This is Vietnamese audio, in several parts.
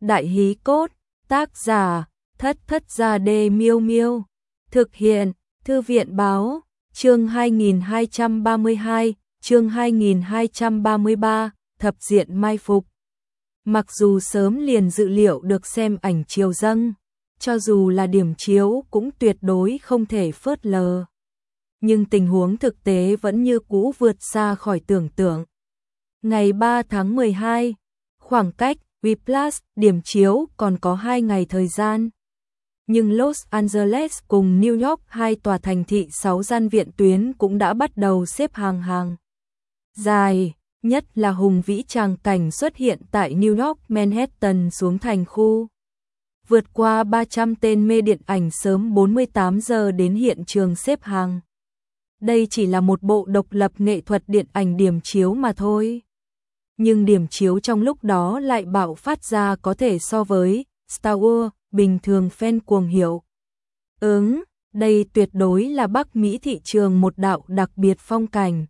Đại hí cốt, tác giả, Thất Thất Gia Đê Miêu Miêu. Thực hiện, Thư viện báo, chương 2232, chương 2233, thập diện mai phục. Mặc dù sớm liền dự liệu được xem ảnh chiều dâng, cho dù là điểm chiếu cũng tuyệt đối không thể phớt lờ. Nhưng tình huống thực tế vẫn như cũ vượt xa khỏi tưởng tượng. Ngày 3 tháng 12, khoảng cách Whiplash điểm chiếu còn có 2 ngày thời gian. Nhưng Los Angeles cùng New York, hai tòa thành thị 6 gian viện tuyến cũng đã bắt đầu xếp hàng dài, nhất là hùng vĩ tràng cảnh xuất hiện tại New York Manhattan xuống thành khu. Vượt qua 300 tên mê điện ảnh sớm 48 giờ đến hiện trường xếp hàng. Đây chỉ là một bộ độc lập nghệ thuật điện ảnh điểm chiếu mà thôi. Nhưng điểm chiếu trong lúc đó lại bạo phát ra có thể so với Star Wars, bình thường fan cuồng hiểu. Đây tuyệt đối là Bắc Mỹ thị trường một đạo đặc biệt phong cảnh.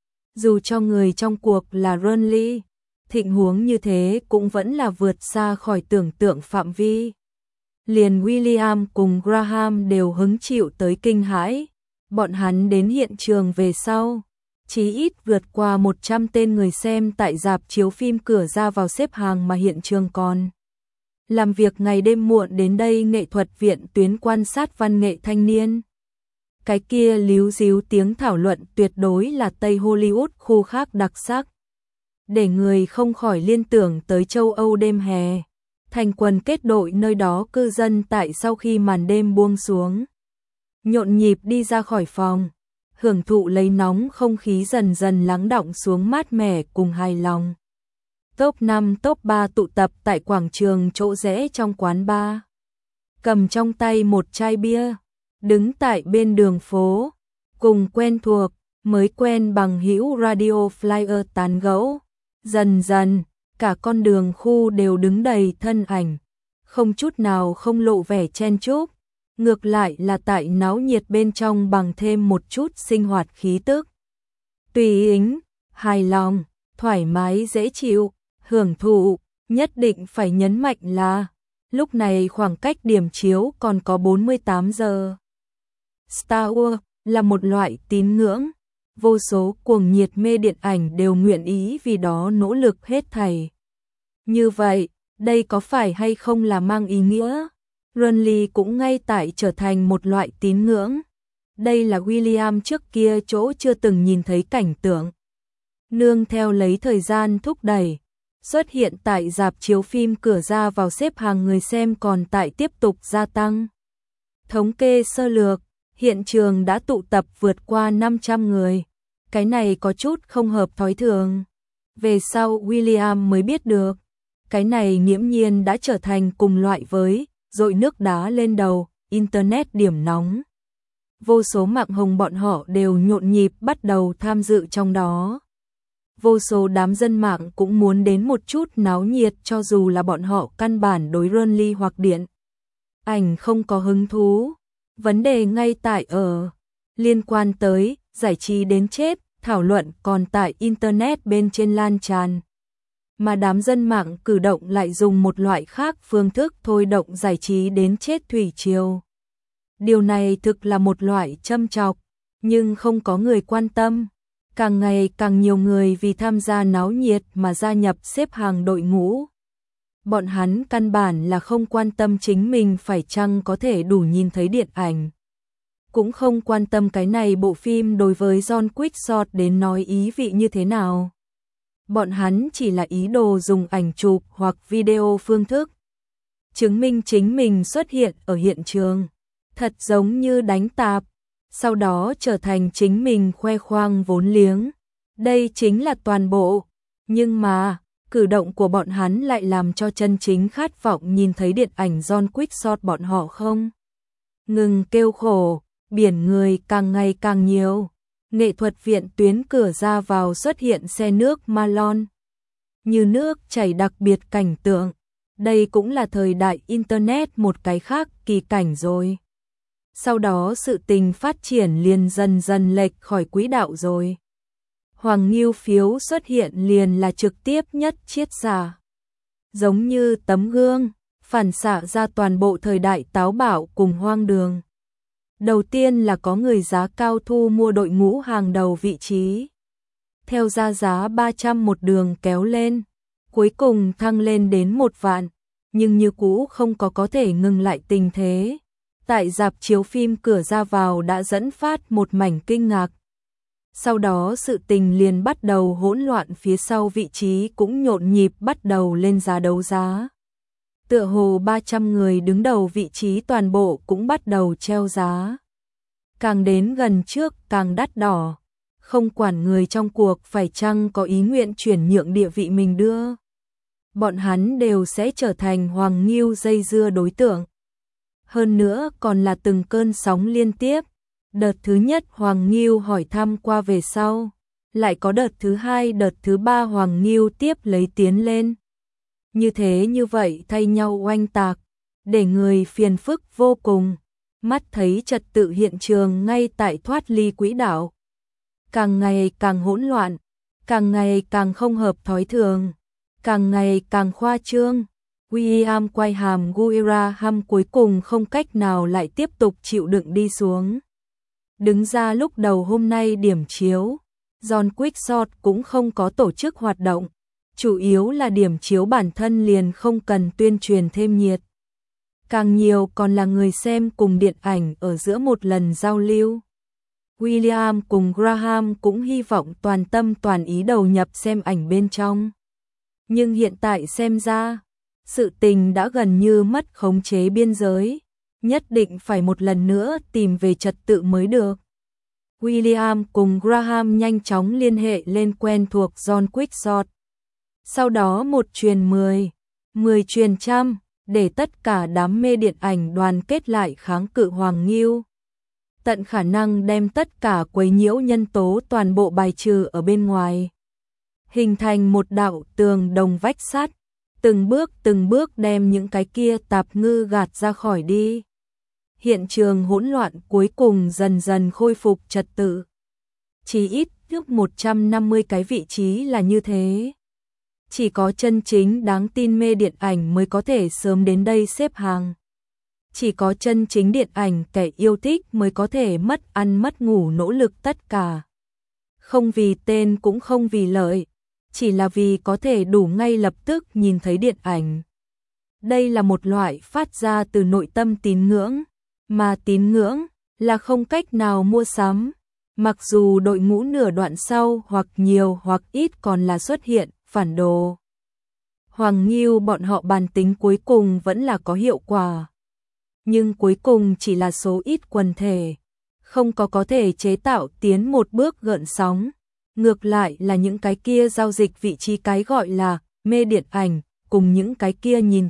Dù cho người trong cuộc là Ron Lee, tình huống như thế cũng vẫn là vượt xa khỏi tưởng tượng phạm vi. Liền William cùng Graham đều hứng chịu tới kinh hãi. Bọn hắn đến hiện trường về sau, chí ít vượt qua 100 tên người xem tại rạp chiếu phim cửa ra vào xếp hàng mà hiện trường còn. Làm việc ngày đêm muộn đến đây nghệ thuật viện tuyến quan sát văn nghệ thanh niên. Cái kia líu díu tiếng thảo luận tuyệt đối là Tây Hollywood khu khác đặc sắc. Để người không khỏi liên tưởng tới châu Âu đêm hè. Thành quần kết đội nơi đó cư dân tại sau khi màn đêm buông xuống. Nhộn nhịp đi ra khỏi phòng, hưởng thụ lấy nóng không khí dần dần lắng đọng xuống mát mẻ cùng hài lòng. Top 5 top 3 tụ tập tại quảng trường chỗ rẽ trong quán bar. Cầm trong tay một chai bia, đứng tại bên đường phố, cùng quen thuộc, mới quen bằng hữu radio flyer tán gẫu. Dần dần, cả con đường khu đều đứng đầy thân ảnh, không chút nào không lộ vẻ chen chúc. Ngược lại là tại náo nhiệt bên trong bằng thêm một chút sinh hoạt khí tức. Tùy ính, hài lòng, thoải mái dễ chịu, hưởng thụ, nhất định phải nhấn mạnh là lúc này khoảng cách điểm chiếu còn có 48 giờ. Star Wars là một loại tín ngưỡng, vô số cuồng nhiệt mê điện ảnh đều nguyện ý vì đó nỗ lực hết thảy. Như vậy, đây có phải hay không là mang ý nghĩa? Ron Lee cũng ngay tại trở thành một loại tín ngưỡng. Đây là William trước kia chỗ chưa từng nhìn thấy cảnh tượng. Nương theo lấy thời gian thúc đẩy, xuất hiện tại rạp chiếu phim cửa ra vào xếp hàng người xem còn tại tiếp tục gia tăng. Thống kê sơ lược, hiện trường đã tụ tập vượt qua 500 người. Cái này có chút không hợp thói thường. Về sau William mới biết được, cái này nghiễm nhiên đã trở thành cùng loại với dội nước đá lên đầu, Internet điểm nóng. Vô số mạng hồng bọn họ đều nhộn nhịp bắt đầu tham dự trong đó. Vô số đám dân mạng cũng muốn đến một chút náo nhiệt cho dù là bọn họ căn bản đối Ron Lee hoặc điện ảnh không có hứng thú. Vấn đề ngay tại ở liên quan tới giải trí đến chết, thảo luận còn tại Internet bên trên lan tràn. Mà đám dân mạng cử động lại dùng một loại khác phương thức thôi động giải trí đến chết thủy triều. Điều này thực là một loại châm chọc, nhưng không có người quan tâm. Càng ngày càng nhiều người vì tham gia náo nhiệt mà gia nhập xếp hàng đội ngũ. Bọn hắn căn bản là không quan tâm chính mình phải chăng có thể đủ nhìn thấy điện ảnh. Cũng không quan tâm cái này bộ phim đối với John Quickshot đến nói ý vị như thế nào. Bọn hắn chỉ là ý đồ dùng ảnh chụp hoặc video phương thức chứng minh chính mình xuất hiện ở hiện trường, thật giống như đánh tạp, sau đó trở thành chính mình khoe khoang vốn liếng. Đây chính là toàn bộ, nhưng mà cử động của bọn hắn lại làm cho chân chính khát vọng nhìn thấy điện ảnh John Quickshot bọn họ không ngừng kêu khổ, biển người càng ngày càng nhiều. Nghệ thuật viện tuyến cửa ra vào xuất hiện xe nước Malone. Như nước chảy đặc biệt cảnh tượng. Đây cũng là thời đại Internet một cái khác kỳ cảnh rồi. Sau đó sự tình phát triển liền dần dần lệch khỏi quỹ đạo rồi. Hoàng Nghiêu phiếu xuất hiện liền là trực tiếp nhất triết giả. giống như tấm gương, phản xạ ra toàn bộ thời đại táo bạo cùng hoang đường. Đầu tiên là có người giá cao thu mua đội ngũ hàng đầu vị trí. Theo giá 300 một đường kéo lên, cuối cùng thăng lên đến 1 vạn, nhưng như cũ không có thể ngừng lại tình thế. Tại rạp chiếu phim cửa ra vào đã dẫn phát một mảnh kinh ngạc. Sau đó sự tình liền bắt đầu hỗn loạn, phía sau vị trí cũng nhộn nhịp bắt đầu lên giá đấu giá. Tựa hồ 300 người đứng đầu vị trí toàn bộ cũng bắt đầu treo giá. Càng đến gần trước càng đắt đỏ, không quản người trong cuộc phải chăng có ý nguyện chuyển nhượng địa vị mình đưa. Bọn hắn đều sẽ trở thành Hoàng Ngưu dây dưa đối tượng. Hơn nữa còn là từng cơn sóng liên tiếp. Đợt thứ nhất Hoàng Ngưu hỏi thăm qua về sau, lại có đợt thứ hai, đợt thứ ba Hoàng Ngưu tiếp lấy tiến lên. Như vậy thay nhau oanh tạc, để người phiền phức vô cùng, mắt thấy trật tự hiện trường ngay tại thoát ly quỹ đạo. Càng ngày càng hỗn loạn, càng ngày càng không hợp thói thường, càng ngày càng khoa trương. William quay hàm Guerraham cuối cùng không cách nào lại tiếp tục chịu đựng đi xuống. Đứng ra lúc đầu hôm nay điểm chiếu, John Quickshot cũng không có tổ chức hoạt động, chủ yếu là điểm chiếu bản thân liền không cần tuyên truyền thêm nhiệt. Càng nhiều còn là người xem cùng điện ảnh ở giữa một lần giao lưu. William cùng Graham cũng hy vọng toàn tâm toàn ý đầu nhập xem ảnh bên trong. Nhưng hiện tại xem ra, sự tình đã gần như mất khống chế biên giới, nhất định phải một lần nữa tìm về trật tự mới được. William cùng Graham nhanh chóng liên hệ lên quen thuộc John Quickshot. Sau đó một truyền 10, 10 truyền trăm, để tất cả đám mê điện ảnh đoàn kết lại kháng cự Hoàng Ngưu. Tận khả năng đem tất cả quấy nhiễu nhân tố toàn bộ bài trừ ở bên ngoài. Hình thành một đạo tường đồng vách sắt, từng bước đem những cái kia tạp ngư gạt ra khỏi đi. Hiện trường hỗn loạn cuối cùng dần dần khôi phục trật tự. Chỉ ít trước 150 cái vị trí là như thế. Chỉ có chân chính đáng tin mê điện ảnh mới có thể sớm đến đây xếp hàng. Chỉ có chân chính điện ảnh kẻ yêu thích mới có thể mất ăn mất ngủ nỗ lực tất cả. Không vì tên cũng không vì lợi, chỉ là vì có thể đủ ngay lập tức nhìn thấy điện ảnh. Đây là một loại phát ra từ nội tâm tín ngưỡng, mà tín ngưỡng là không cách nào mua sắm. Mặc dù đội ngũ nửa đoạn sau hoặc nhiều hoặc ít còn là xuất hiện phản đồ. Hoàng Ngưu bọn họ bàn tính cuối cùng vẫn là có hiệu quả. Nhưng cuối cùng chỉ là số ít quần thể, không có thể chế tạo tiến một bước gợn sóng. Ngược lại là những cái kia giao dịch vị trí cái gọi là mê điện ảnh, cùng những cái kia nhìn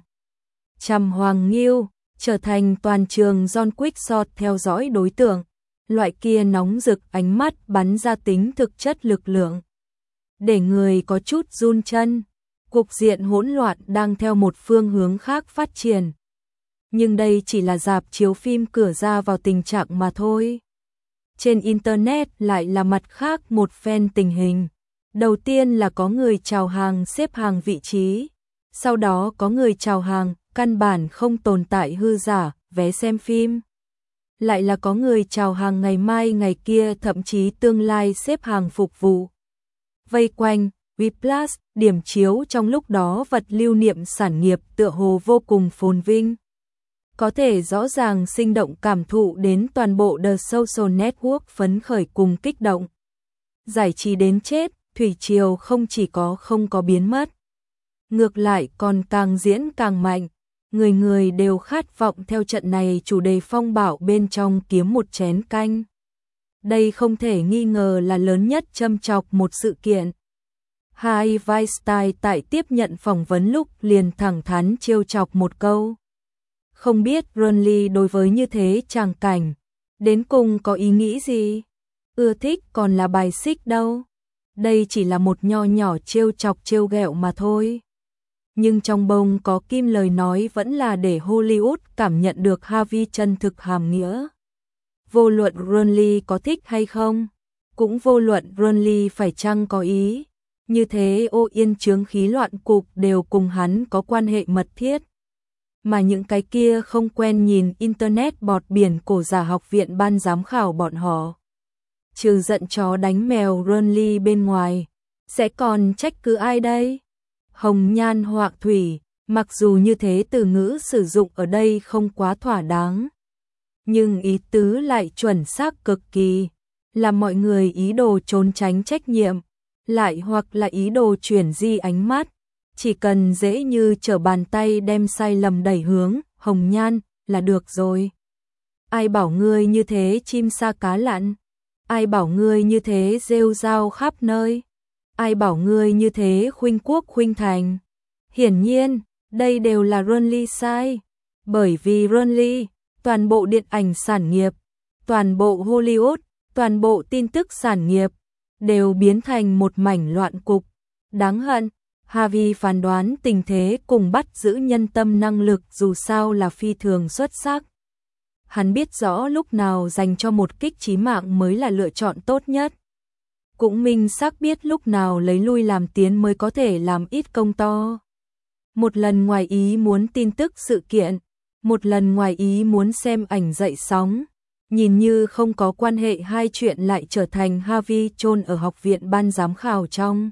chằm Hoàng Ngưu, trở thành toàn trường John Quickshot theo dõi đối tượng. Loại kia nóng rực ánh mắt bắn ra tính thực chất lực lượng, để người có chút run chân. Cục diện hỗn loạn đang theo một phương hướng khác phát triển. Nhưng đây chỉ là rạp chiếu phim cửa ra vào tình trạng mà thôi. Trên Internet lại là mặt khác một phen tình hình. Đầu tiên là có người chào hàng xếp hàng vị trí. Sau đó có người chào hàng căn bản không tồn tại hư giả, vé xem phim. Lại là có người chào hàng ngày mai ngày kia, thậm chí tương lai xếp hàng phục vụ. Vây quanh Whiplash, điểm chiếu trong lúc đó vật lưu niệm sản nghiệp tựa hồ vô cùng phồn vinh. Có thể rõ ràng sinh động cảm thụ đến toàn bộ The Social Network phấn khởi cùng kích động. Giải trí đến chết, thủy triều không chỉ không có biến mất. Ngược lại còn càng diễn càng mạnh. Người người đều khát vọng theo trận này chủ đề phong bạo bên trong kiếm một chén canh. Đây không thể nghi ngờ là lớn nhất châm chọc một sự kiện. Harvey Weinstein tại tiếp nhận phỏng vấn lúc liền thẳng thắn trêu chọc một câu. Không biết Ronly đối với như thế tràng cảnh, đến cùng có ý nghĩ gì? Ưa thích còn là bài xích đâu? Đây chỉ là một nho nhỏ trêu chọc trêu ghẹo mà thôi. Nhưng trong bông có kim lời nói vẫn là để Hollywood cảm nhận được Harvey chân thực hàm nghĩa. Vô luận Ronly có thích hay không, cũng vô luận Ronly phải chăng có ý, Như thế ô yên chướng khí loạn cục đều cùng hắn có quan hệ mật thiết. Mà những cái kia không quen nhìn internet bọt biển cổ giả học viện ban giám khảo bọn họ. Trừ giận chó đánh mèo Ronly bên ngoài, sẽ còn trách cứ ai đây? Hồng nhan họa thủy, mặc dù như thế từ ngữ sử dụng ở đây không quá thỏa đáng. Nhưng ý tứ lại chuẩn xác cực kỳ, là mọi người ý đồ trốn tránh trách nhiệm, lại hoặc là ý đồ chuyển di ánh mắt. Chỉ cần dễ như trở bàn tay đem sai lầm đẩy hướng, hồng nhan, là được rồi. Ai bảo ngươi như thế chim sa cá lặn? Ai bảo ngươi như thế rêu rao khắp nơi? Ai bảo ngươi như thế khuynh quốc khuynh thành? Hiển nhiên, đây đều là Ronly sai. Bởi vì Ronly, toàn bộ điện ảnh sản nghiệp, toàn bộ Hollywood, toàn bộ tin tức sản nghiệp, đều biến thành một mảnh loạn cục. Đáng hận, Harvey phán đoán tình thế cùng bắt giữ nhân tâm năng lực dù sao là phi thường xuất sắc. Hắn biết rõ lúc nào dành cho một kích chí mạng mới là lựa chọn tốt nhất. Cũng minh xác biết lúc nào lấy lui làm tiến mới có thể làm ít công to. Một lần ngoài ý muốn tin tức sự kiện, một lần ngoài ý muốn xem ảnh dậy sóng. Nhìn như không có quan hệ hai chuyện lại trở thành Harvey chôn ở học viện ban giám khảo trong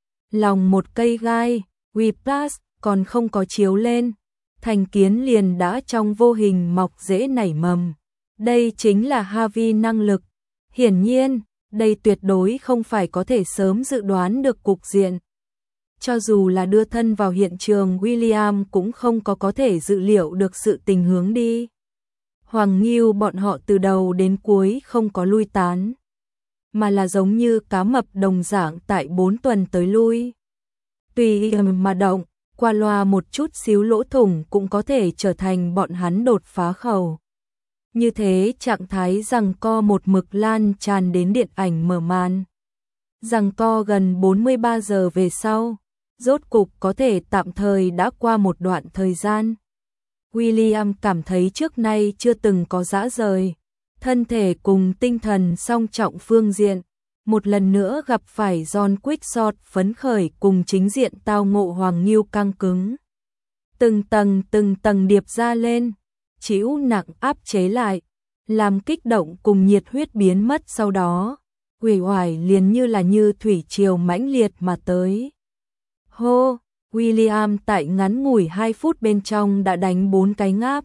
lòng một cây gai. Whiplash còn không có chiếu lên, thành kiến liền đã trong vô hình mọc rễ nảy mầm. Đây chính là Harvey năng lực. Hiển nhiên, đây tuyệt đối không phải có thể sớm dự đoán được cục diện. Cho dù là đưa thân vào hiện trường, William cũng không có thể dự liệu được sự tình hướng đi. Hoàng Nghiêu bọn họ từ đầu đến cuối không có lui tán, mà là giống như cá mập đồng dạng tại 4 tuần tới lui. Tùy mà động, qua loa một chút xíu lỗ thủng cũng có thể trở thành bọn hắn đột phá khẩu. Như thế trạng thái giằng co một mực lan tràn đến điện ảnh mở màn. Giằng co gần 43 giờ về sau, rốt cục có thể tạm thời đã qua một đoạn thời gian. William cảm thấy trước nay chưa từng có dã rời, thân thể cùng tinh thần song trọng phương diện, một lần nữa gặp phải John Quickshot phấn khởi cùng chính diện tao ngộ Hoàng Nghiêu căng cứng. Từng tầng điệp ra lên, chịu nặng áp chế lại, làm kích động cùng nhiệt huyết biến mất sau đó, uể oải liền như thủy triều mãnh liệt mà tới. Hô! William tại ngắn ngủi 2 phút bên trong đã đánh 4 cái ngáp.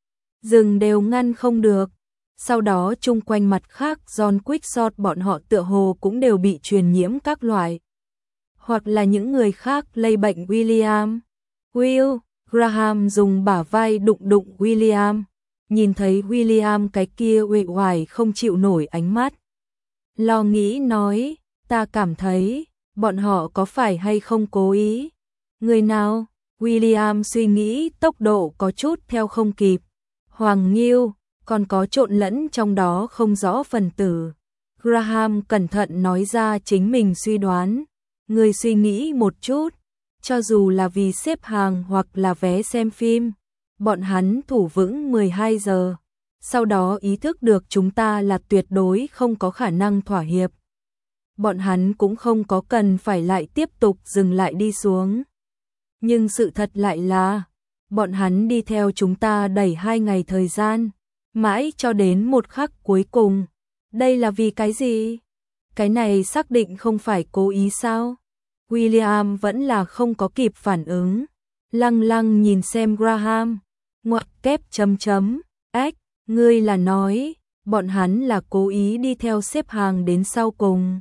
Dừng đều ngăn không được. Sau đó chung quanh mặt khác John Quickshot bọn họ tựa hồ cũng đều bị truyền nhiễm các loại. Hoặc là những người khác lây bệnh William. Will, Graham dùng bả vai đụng William. Nhìn thấy William cái kia uể oải không chịu nổi ánh mắt. Lo nghĩ nói, ta cảm thấy, bọn họ có phải hay không cố ý? Người nào? William suy nghĩ tốc độ có chút theo không kịp. Hoàng Nghiêu, còn có trộn lẫn trong đó không rõ phần tử. Graham cẩn thận nói ra chính mình suy đoán. Người suy nghĩ một chút, cho dù là vì xếp hàng hoặc là vé xem phim, bọn hắn thủ vững 12 giờ. Sau đó ý thức được chúng ta là tuyệt đối không có khả năng thỏa hiệp. Bọn hắn cũng không có cần phải lại tiếp tục dừng lại đi xuống. Nhưng sự thật lại là, bọn hắn đi theo chúng ta đẩy 2 ngày thời gian, mãi cho đến một khắc cuối cùng. Đây là vì cái gì? Cái này xác định không phải cố ý sao? William vẫn là không có kịp phản ứng. Lăng nhìn xem Graham. Ngoặc kép ách, ngươi là nói, bọn hắn là cố ý đi theo xếp hàng đến sau cùng.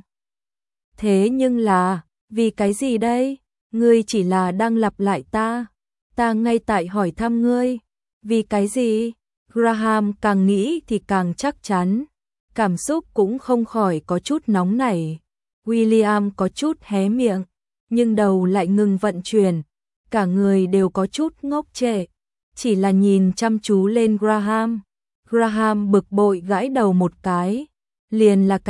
Thế nhưng là, vì cái gì đây? Ngươi chỉ là đang lặp lại ta. Ta ngay tại hỏi thăm ngươi. Vì cái gì? Graham càng nghĩ thì càng chắc chắn. Cảm xúc cũng không khỏi có chút nóng nảy. William có chút hé miệng, nhưng đầu lại ngừng vận chuyển. Cả người đều có chút ngốc trệ. Chỉ là nhìn chăm chú lên Graham. Graham bực bội gãi đầu một cái. Liền là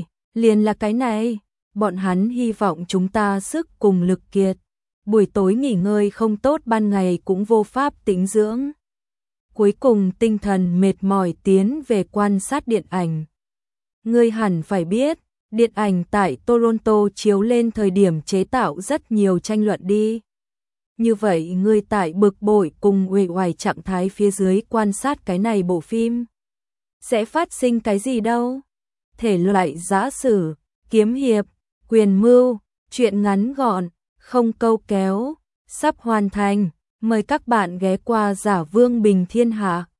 cái này. Bọn hắn hy vọng chúng ta sức cùng lực kiệt. Buổi tối nghỉ ngơi không tốt, ban ngày cũng vô pháp tĩnh dưỡng. Cuối cùng tinh thần mệt mỏi tiến về quan sát điện ảnh. Ngươi hẳn phải biết, Điện ảnh tại Toronto chiếu lên thời điểm chế tạo rất nhiều tranh luận đi. Như vậy người tại bực bội cùng uể oải trạng thái phía dưới quan sát cái này bộ phim. Sẽ phát sinh cái gì đâu? Thể loại giã sử, kiếm hiệp, quyền mưu, truyện ngắn gọn, không câu kéo, sắp hoàn thành. Mời các bạn ghé qua Giả Vương Bình Thiên Hạ.